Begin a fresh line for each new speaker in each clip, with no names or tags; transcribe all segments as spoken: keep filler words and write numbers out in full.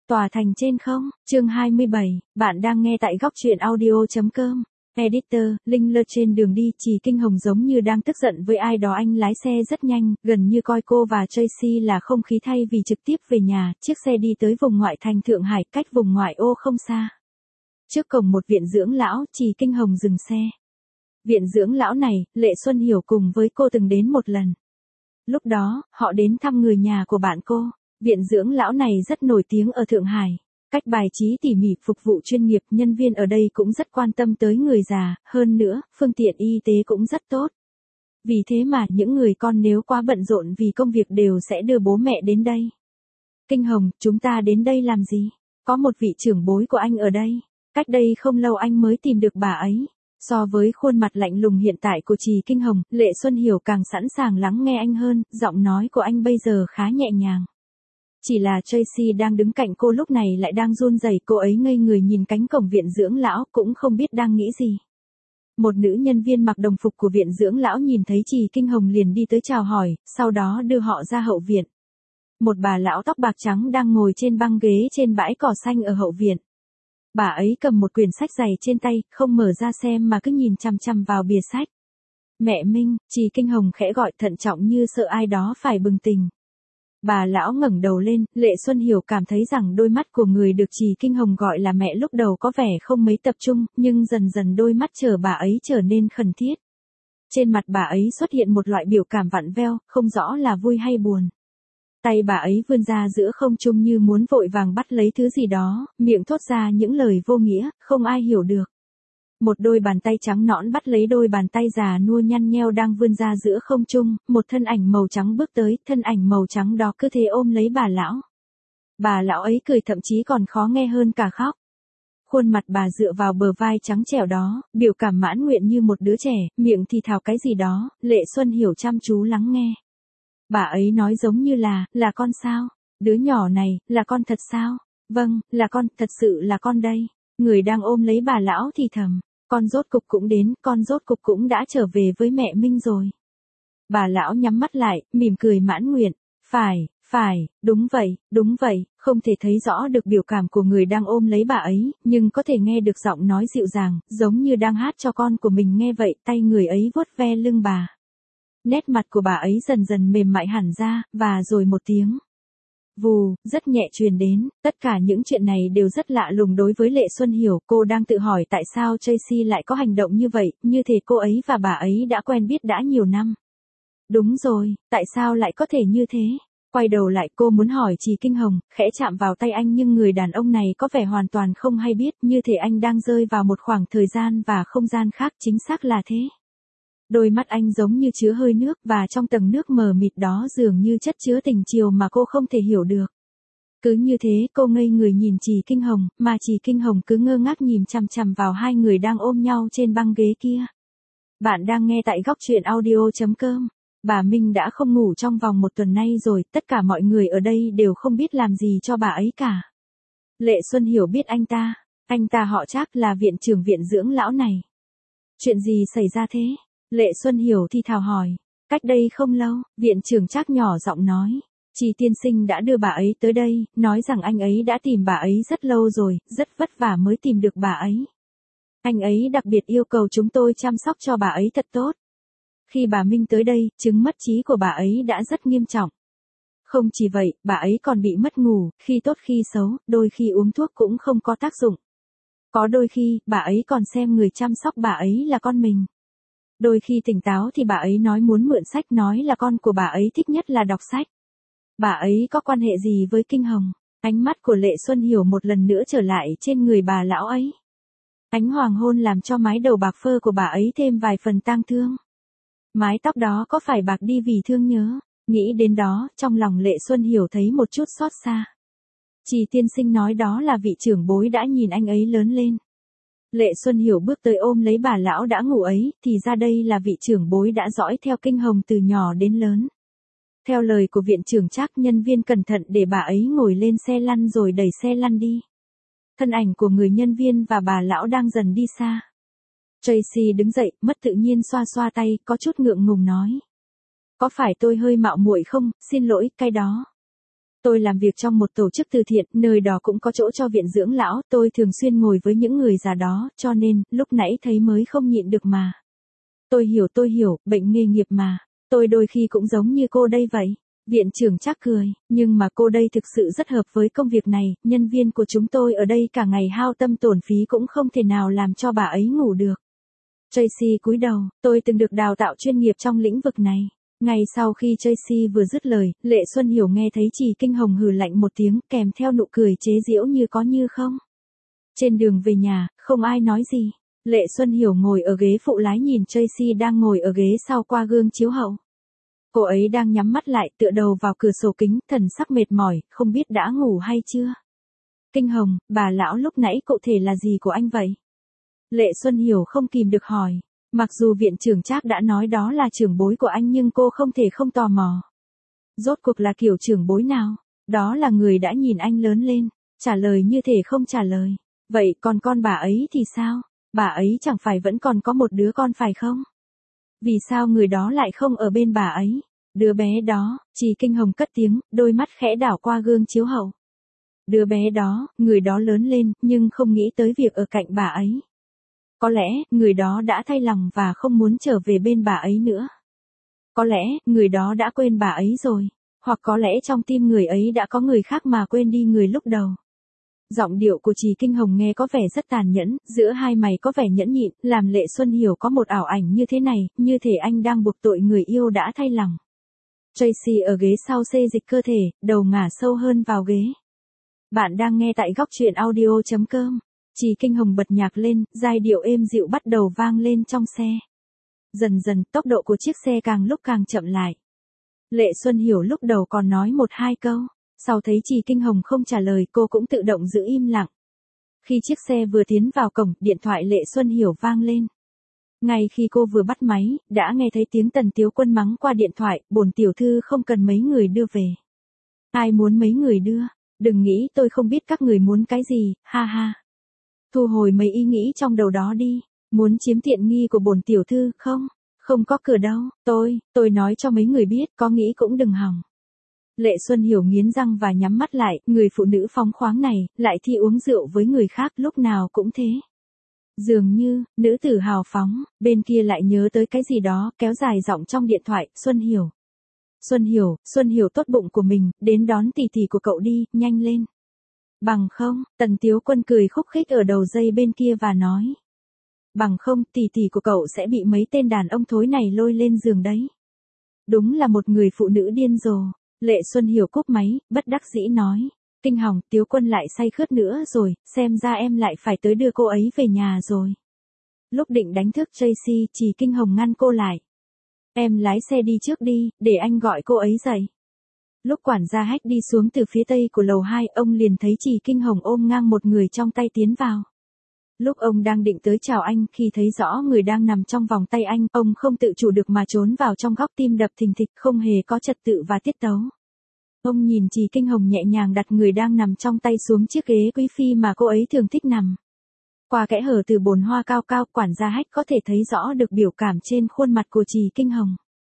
Tòa thành trên không, chương hai mươi bảy, bạn đang nghe tại góc truyện audio.com. Editor, Linh lơ trên đường đi, Trì Kinh Hồng giống như đang tức giận với ai đó. Anh lái xe rất nhanh, gần như coi cô và Tracy là không khí thay vì trực tiếp về nhà. Chiếc xe đi tới vùng ngoại thành Thượng Hải, cách vùng ngoại ô không xa. Trước cổng một viện dưỡng lão, Trì Kinh Hồng dừng xe. Viện dưỡng lão này, Lệ Xuân Hiểu cùng với cô từng đến một lần. Lúc đó, họ đến thăm người nhà của bạn cô. Viện dưỡng lão này rất nổi tiếng ở Thượng Hải. Cách bài trí tỉ mỉ, phục vụ chuyên nghiệp, nhân viên ở đây cũng rất quan tâm tới người già, hơn nữa, phương tiện y tế cũng rất tốt. Vì thế mà những người con nếu quá bận rộn vì công việc đều sẽ đưa bố mẹ đến đây. Kinh Hồng, chúng ta đến đây làm gì? Có một vị trưởng bối của anh ở đây. Cách đây không lâu anh mới tìm được bà ấy. So với khuôn mặt lạnh lùng hiện tại của Trì Kinh Hồng, Lệ Xuân Hiểu càng sẵn sàng lắng nghe anh hơn, giọng nói của anh bây giờ khá nhẹ nhàng. Chỉ là Tracy đang đứng cạnh cô lúc này lại đang run rẩy, cô ấy ngây người nhìn cánh cổng viện dưỡng lão, cũng không biết đang nghĩ gì. Một nữ nhân viên mặc đồng phục của viện dưỡng lão nhìn thấy Trì Kinh Hồng liền đi tới chào hỏi, sau đó đưa họ ra hậu viện. Một bà lão tóc bạc trắng đang ngồi trên băng ghế trên bãi cỏ xanh ở hậu viện. Bà ấy cầm một quyển sách dày trên tay, không mở ra xem mà cứ nhìn chằm chằm vào bìa sách. Mẹ Minh, Trì Kinh Hồng khẽ gọi thận trọng như sợ ai đó phải bừng tỉnh. Bà lão ngẩng đầu lên, Lệ Xuân Hiểu cảm thấy rằng đôi mắt của người được Trì Kinh Hồng gọi là mẹ lúc đầu có vẻ không mấy tập trung, nhưng dần dần đôi mắt chờ bà ấy trở nên khẩn thiết. Trên mặt bà ấy xuất hiện một loại biểu cảm vặn veo, không rõ là vui hay buồn. Tay bà ấy vươn ra giữa không trung như muốn vội vàng bắt lấy thứ gì đó, miệng thốt ra những lời vô nghĩa, không ai hiểu được. Một đôi bàn tay trắng nõn bắt lấy đôi bàn tay già nua nhăn nheo đang vươn ra giữa không trung, một thân ảnh màu trắng bước tới, thân ảnh màu trắng đó cứ thế ôm lấy bà lão. Bà lão ấy cười thậm chí còn khó nghe hơn cả khóc. Khuôn mặt bà dựa vào bờ vai trắng trẻo đó, biểu cảm mãn nguyện như một đứa trẻ, miệng thì thào cái gì đó, Lệ Xuân Hiểu chăm chú lắng nghe. Bà ấy nói giống như là, là con sao? Đứa nhỏ này, là con thật sao? Vâng, là con, thật sự là con đây. Người đang ôm lấy bà lão thì thầm. Con rốt cục cũng đến, con rốt cục cũng đã trở về với mẹ Minh rồi. Bà lão nhắm mắt lại, mỉm cười mãn nguyện. Phải, phải, đúng vậy, đúng vậy, không thể thấy rõ được biểu cảm của người đang ôm lấy bà ấy, nhưng có thể nghe được giọng nói dịu dàng, giống như đang hát cho con của mình nghe vậy, tay người ấy vuốt ve lưng bà. Nét mặt của bà ấy dần dần mềm mại hẳn ra, và rồi một tiếng vù, rất nhẹ truyền đến. Tất cả những chuyện này đều rất lạ lùng đối với Lệ Xuân Hiểu, cô đang tự hỏi tại sao Tracy lại có hành động như vậy, như thể cô ấy và bà ấy đã quen biết đã nhiều năm. Đúng rồi, tại sao lại có thể như thế? Quay đầu lại cô muốn hỏi Trì Kinh Hồng, khẽ chạm vào tay anh nhưng người đàn ông này có vẻ hoàn toàn không hay biết, như thể anh đang rơi vào một khoảng thời gian và không gian khác, chính xác là thế. Đôi mắt anh giống như chứa hơi nước và trong tầng nước mờ mịt đó dường như chất chứa tình chiều mà cô không thể hiểu được. Cứ như thế cô ngây người nhìn Trì Kinh Hồng, mà Trì Kinh Hồng cứ ngơ ngác nhìn chằm chằm vào hai người đang ôm nhau trên băng ghế kia. Bạn đang nghe tại góc truyện audio.com. Bà Minh đã không ngủ trong vòng một tuần nay rồi, tất cả mọi người ở đây đều không biết làm gì cho bà ấy cả. Lệ Xuân Hiểu biết anh ta, anh ta họ Trác là viện trưởng viện dưỡng lão này. Chuyện gì xảy ra thế? Lệ Xuân Hiểu thì thào hỏi. Cách đây không lâu, viện trưởng Trác nhỏ giọng nói. Trì tiên sinh đã đưa bà ấy tới đây, nói rằng anh ấy đã tìm bà ấy rất lâu rồi, rất vất vả mới tìm được bà ấy. Anh ấy đặc biệt yêu cầu chúng tôi chăm sóc cho bà ấy thật tốt. Khi bà Minh tới đây, chứng mất trí của bà ấy đã rất nghiêm trọng. Không chỉ vậy, bà ấy còn bị mất ngủ, khi tốt khi xấu, đôi khi uống thuốc cũng không có tác dụng. Có đôi khi, bà ấy còn xem người chăm sóc bà ấy là con mình. Đôi khi tỉnh táo thì bà ấy nói muốn mượn sách, nói là con của bà ấy thích nhất là đọc sách. Bà ấy có quan hệ gì với Kinh Hồng? Ánh mắt của Lệ Xuân Hiểu một lần nữa trở lại trên người bà lão ấy. Ánh hoàng hôn làm cho mái đầu bạc phơ của bà ấy thêm vài phần tang thương. Mái tóc đó có phải bạc đi vì thương nhớ? Nghĩ đến đó, trong lòng Lệ Xuân Hiểu thấy một chút xót xa. Trì tiên sinh nói đó là vị trưởng bối đã nhìn anh ấy lớn lên. Lệ Xuân Hiểu bước tới ôm lấy bà lão đã ngủ ấy, thì ra đây là vị trưởng bối đã dõi theo Kinh Hồng từ nhỏ đến lớn. Theo lời của viện trưởng Trác, nhân viên cẩn thận để bà ấy ngồi lên xe lăn rồi đẩy xe lăn đi. Thân ảnh của người nhân viên và bà lão đang dần đi xa. Tracy đứng dậy, mất tự nhiên xoa xoa tay, có chút ngượng ngùng nói. Có phải tôi hơi mạo muội không, xin lỗi, cái đó. Tôi làm việc trong một tổ chức từ thiện, nơi đó cũng có chỗ cho viện dưỡng lão, tôi thường xuyên ngồi với những người già đó, cho nên, lúc nãy thấy mới không nhịn được mà. Tôi hiểu tôi hiểu, bệnh nghề nghiệp mà. Tôi đôi khi cũng giống như cô đây vậy. Viện trưởng Trác cười, nhưng mà cô đây thực sự rất hợp với công việc này, nhân viên của chúng tôi ở đây cả ngày hao tâm tổn phí cũng không thể nào làm cho bà ấy ngủ được. Tracy cúi đầu, tôi từng được đào tạo chuyên nghiệp trong lĩnh vực này. Ngay sau khi Tracy vừa dứt lời, Lệ Xuân Hiểu nghe thấy Trì Kinh Hồng hừ lạnh một tiếng, kèm theo nụ cười chế giễu như có như không. Trên đường về nhà, không ai nói gì. Lệ Xuân Hiểu ngồi ở ghế phụ lái nhìn Tracy đang ngồi ở ghế sau qua gương chiếu hậu. Cô ấy đang nhắm mắt lại tựa đầu vào cửa sổ kính, thần sắc mệt mỏi, không biết đã ngủ hay chưa. Kinh Hồng, bà lão lúc nãy cụ thể là gì của anh vậy? Lệ Xuân Hiểu không kìm được hỏi. Mặc dù viện trưởng Trác đã nói đó là trưởng bối của anh nhưng cô không thể không tò mò. Rốt cuộc là kiểu trưởng bối nào? Đó là người đã nhìn anh lớn lên. Trả lời như thể không trả lời. Vậy còn con bà ấy thì sao? Bà ấy chẳng phải vẫn còn có một đứa con phải không? Vì sao người đó lại không ở bên bà ấy? Đứa bé đó, Trì Kinh Hồng cất tiếng, đôi mắt khẽ đảo qua gương chiếu hậu. Đứa bé đó, người đó lớn lên, nhưng không nghĩ tới việc ở cạnh bà ấy. Có lẽ, người đó đã thay lòng và không muốn trở về bên bà ấy nữa. Có lẽ, người đó đã quên bà ấy rồi. Hoặc có lẽ trong tim người ấy đã có người khác mà quên đi người lúc đầu. Giọng điệu của Trì Kinh Hồng nghe có vẻ rất tàn nhẫn, giữa hai mày có vẻ nhẫn nhịn, làm Lệ Xuân Hiểu có một ảo ảnh như thế này, như thể anh đang buộc tội người yêu đã thay lòng. Tracy ở ghế sau xê dịch cơ thể, đầu ngả sâu hơn vào ghế. Bạn đang nghe tại góc truyện audio chấm com. Trì Kinh Hồng bật nhạc lên, giai điệu êm dịu bắt đầu vang lên trong xe. Dần dần, tốc độ của chiếc xe càng lúc càng chậm lại. Lệ Xuân Hiểu lúc đầu còn nói một hai câu, sau thấy Trì Kinh Hồng không trả lời cô cũng tự động giữ im lặng. Khi chiếc xe vừa tiến vào cổng, điện thoại Lệ Xuân Hiểu vang lên. Ngay khi cô vừa bắt máy, đã nghe thấy tiếng Tần Tiếu Quân mắng qua điện thoại, bổn tiểu thư không cần mấy người đưa về. Ai muốn mấy người đưa? Đừng nghĩ tôi không biết các người muốn cái gì, ha ha. Thu hồi mấy ý nghĩ trong đầu đó đi, muốn chiếm tiện nghi của bổn tiểu thư, không, không có cửa đâu, tôi, tôi nói cho mấy người biết, có nghĩ cũng đừng hòng. Lệ Xuân Hiểu nghiến răng và nhắm mắt lại, người phụ nữ phóng khoáng này, lại thi uống rượu với người khác lúc nào cũng thế. Dường như, nữ tử hào phóng, bên kia lại nhớ tới cái gì đó, kéo dài giọng trong điện thoại, Xuân Hiểu. Xuân Hiểu, Xuân Hiểu tốt bụng của mình, đến đón tỷ tỷ của cậu đi, nhanh lên. Bằng không, Tần Tiếu Quân cười khúc khích ở đầu dây bên kia và nói. Bằng không, tỷ tỷ của cậu sẽ bị mấy tên đàn ông thối này lôi lên giường đấy. Đúng là một người phụ nữ điên rồ. Lệ Xuân Hiểu cúp máy, bất đắc dĩ nói. Kinh Hồng, Tiếu Quân lại say khướt nữa rồi, xem ra em lại phải tới đưa cô ấy về nhà rồi. Lúc định đánh thức Tracy, Trì Kinh Hồng ngăn cô lại. Em lái xe đi trước đi, để anh gọi cô ấy dậy. Lúc quản gia Hách đi xuống từ phía tây của lầu hai, ông liền thấy Trì Kinh Hồng ôm ngang một người trong tay tiến vào. Lúc ông đang định tới chào anh, khi thấy rõ người đang nằm trong vòng tay anh, ông không tự chủ được mà trốn vào trong góc, tim đập thình thịch, không hề có trật tự và tiết tấu. Ông nhìn Trì Kinh Hồng nhẹ nhàng đặt người đang nằm trong tay xuống chiếc ghế quý phi mà cô ấy thường thích nằm. Qua kẽ hở từ bồn hoa cao cao, quản gia Hách có thể thấy rõ được biểu cảm trên khuôn mặt của Trì Kinh Hồng.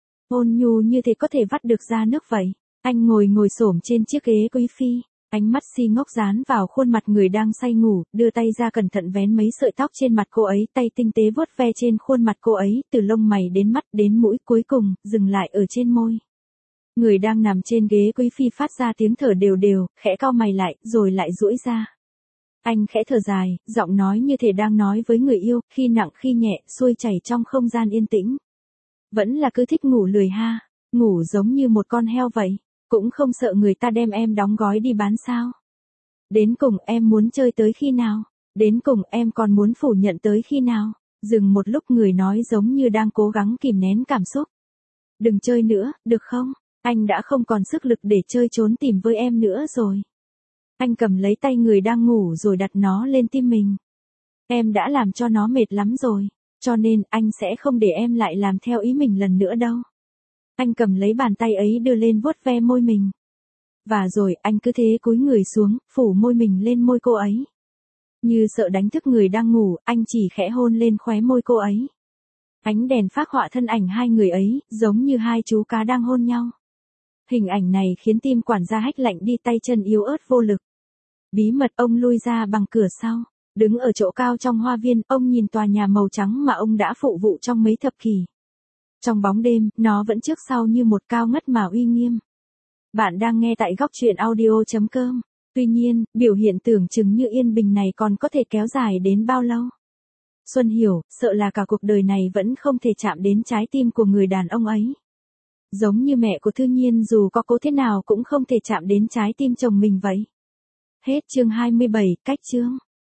Ôn nhu như thế có thể vắt được ra nước vậy. Anh ngồi ngồi xổm trên chiếc ghế quý phi, ánh mắt si ngốc dán vào khuôn mặt người đang say ngủ, đưa tay ra cẩn thận vén mấy sợi tóc trên mặt cô ấy, tay tinh tế vuốt ve trên khuôn mặt cô ấy, từ lông mày đến mắt đến mũi, cuối cùng dừng lại ở trên môi. Người đang nằm trên ghế quý phi phát ra tiếng thở đều đều, khẽ cau mày lại, rồi lại duỗi ra. Anh khẽ thở dài, giọng nói như thể đang nói với người yêu, khi nặng khi nhẹ, xuôi chảy trong không gian yên tĩnh. Vẫn là cứ thích ngủ lười ha, ngủ giống như một con heo vậy, cũng không sợ người ta đem em đóng gói đi bán sao. Đến cùng em muốn chơi tới khi nào, đến cùng em còn muốn phủ nhận tới khi nào. Dừng một lúc, người nói giống như đang cố gắng kìm nén cảm xúc. Đừng chơi nữa, được không? Anh đã không còn sức lực để chơi trốn tìm với em nữa rồi. Anh cầm lấy tay người đang ngủ rồi đặt nó lên tim mình. Em đã làm cho nó mệt lắm rồi, cho nên anh sẽ không để em lại làm theo ý mình lần nữa đâu. Anh cầm lấy bàn tay ấy đưa lên vuốt ve môi mình. Và rồi anh cứ thế cúi người xuống, phủ môi mình lên môi cô ấy. Như sợ đánh thức người đang ngủ, anh chỉ khẽ hôn lên khóe môi cô ấy. Ánh đèn phác họa thân ảnh hai người ấy, giống như hai chú cá đang hôn nhau. Hình ảnh này khiến tim quản gia Hách lạnh đi, tay chân yếu ớt vô lực. Bí mật, ông lui ra bằng cửa sau. Đứng ở chỗ cao trong hoa viên, ông nhìn tòa nhà màu trắng mà ông đã phụ vụ trong mấy thập kỷ. Trong bóng đêm, nó vẫn trước sau như một cao ngất mà uy nghiêm. Bạn đang nghe tại góc truyện audio chấm com. Tuy nhiên, biểu hiện tưởng chừng như yên bình này còn có thể kéo dài đến bao lâu? Xuân hiểu, sợ là cả cuộc đời này vẫn không thể chạm đến trái tim của người đàn ông ấy. Giống như mẹ của Thư Nhiên dù có cố thế nào cũng không thể chạm đến trái tim chồng mình vậy. Hết chương hai mươi bảy, cách chương.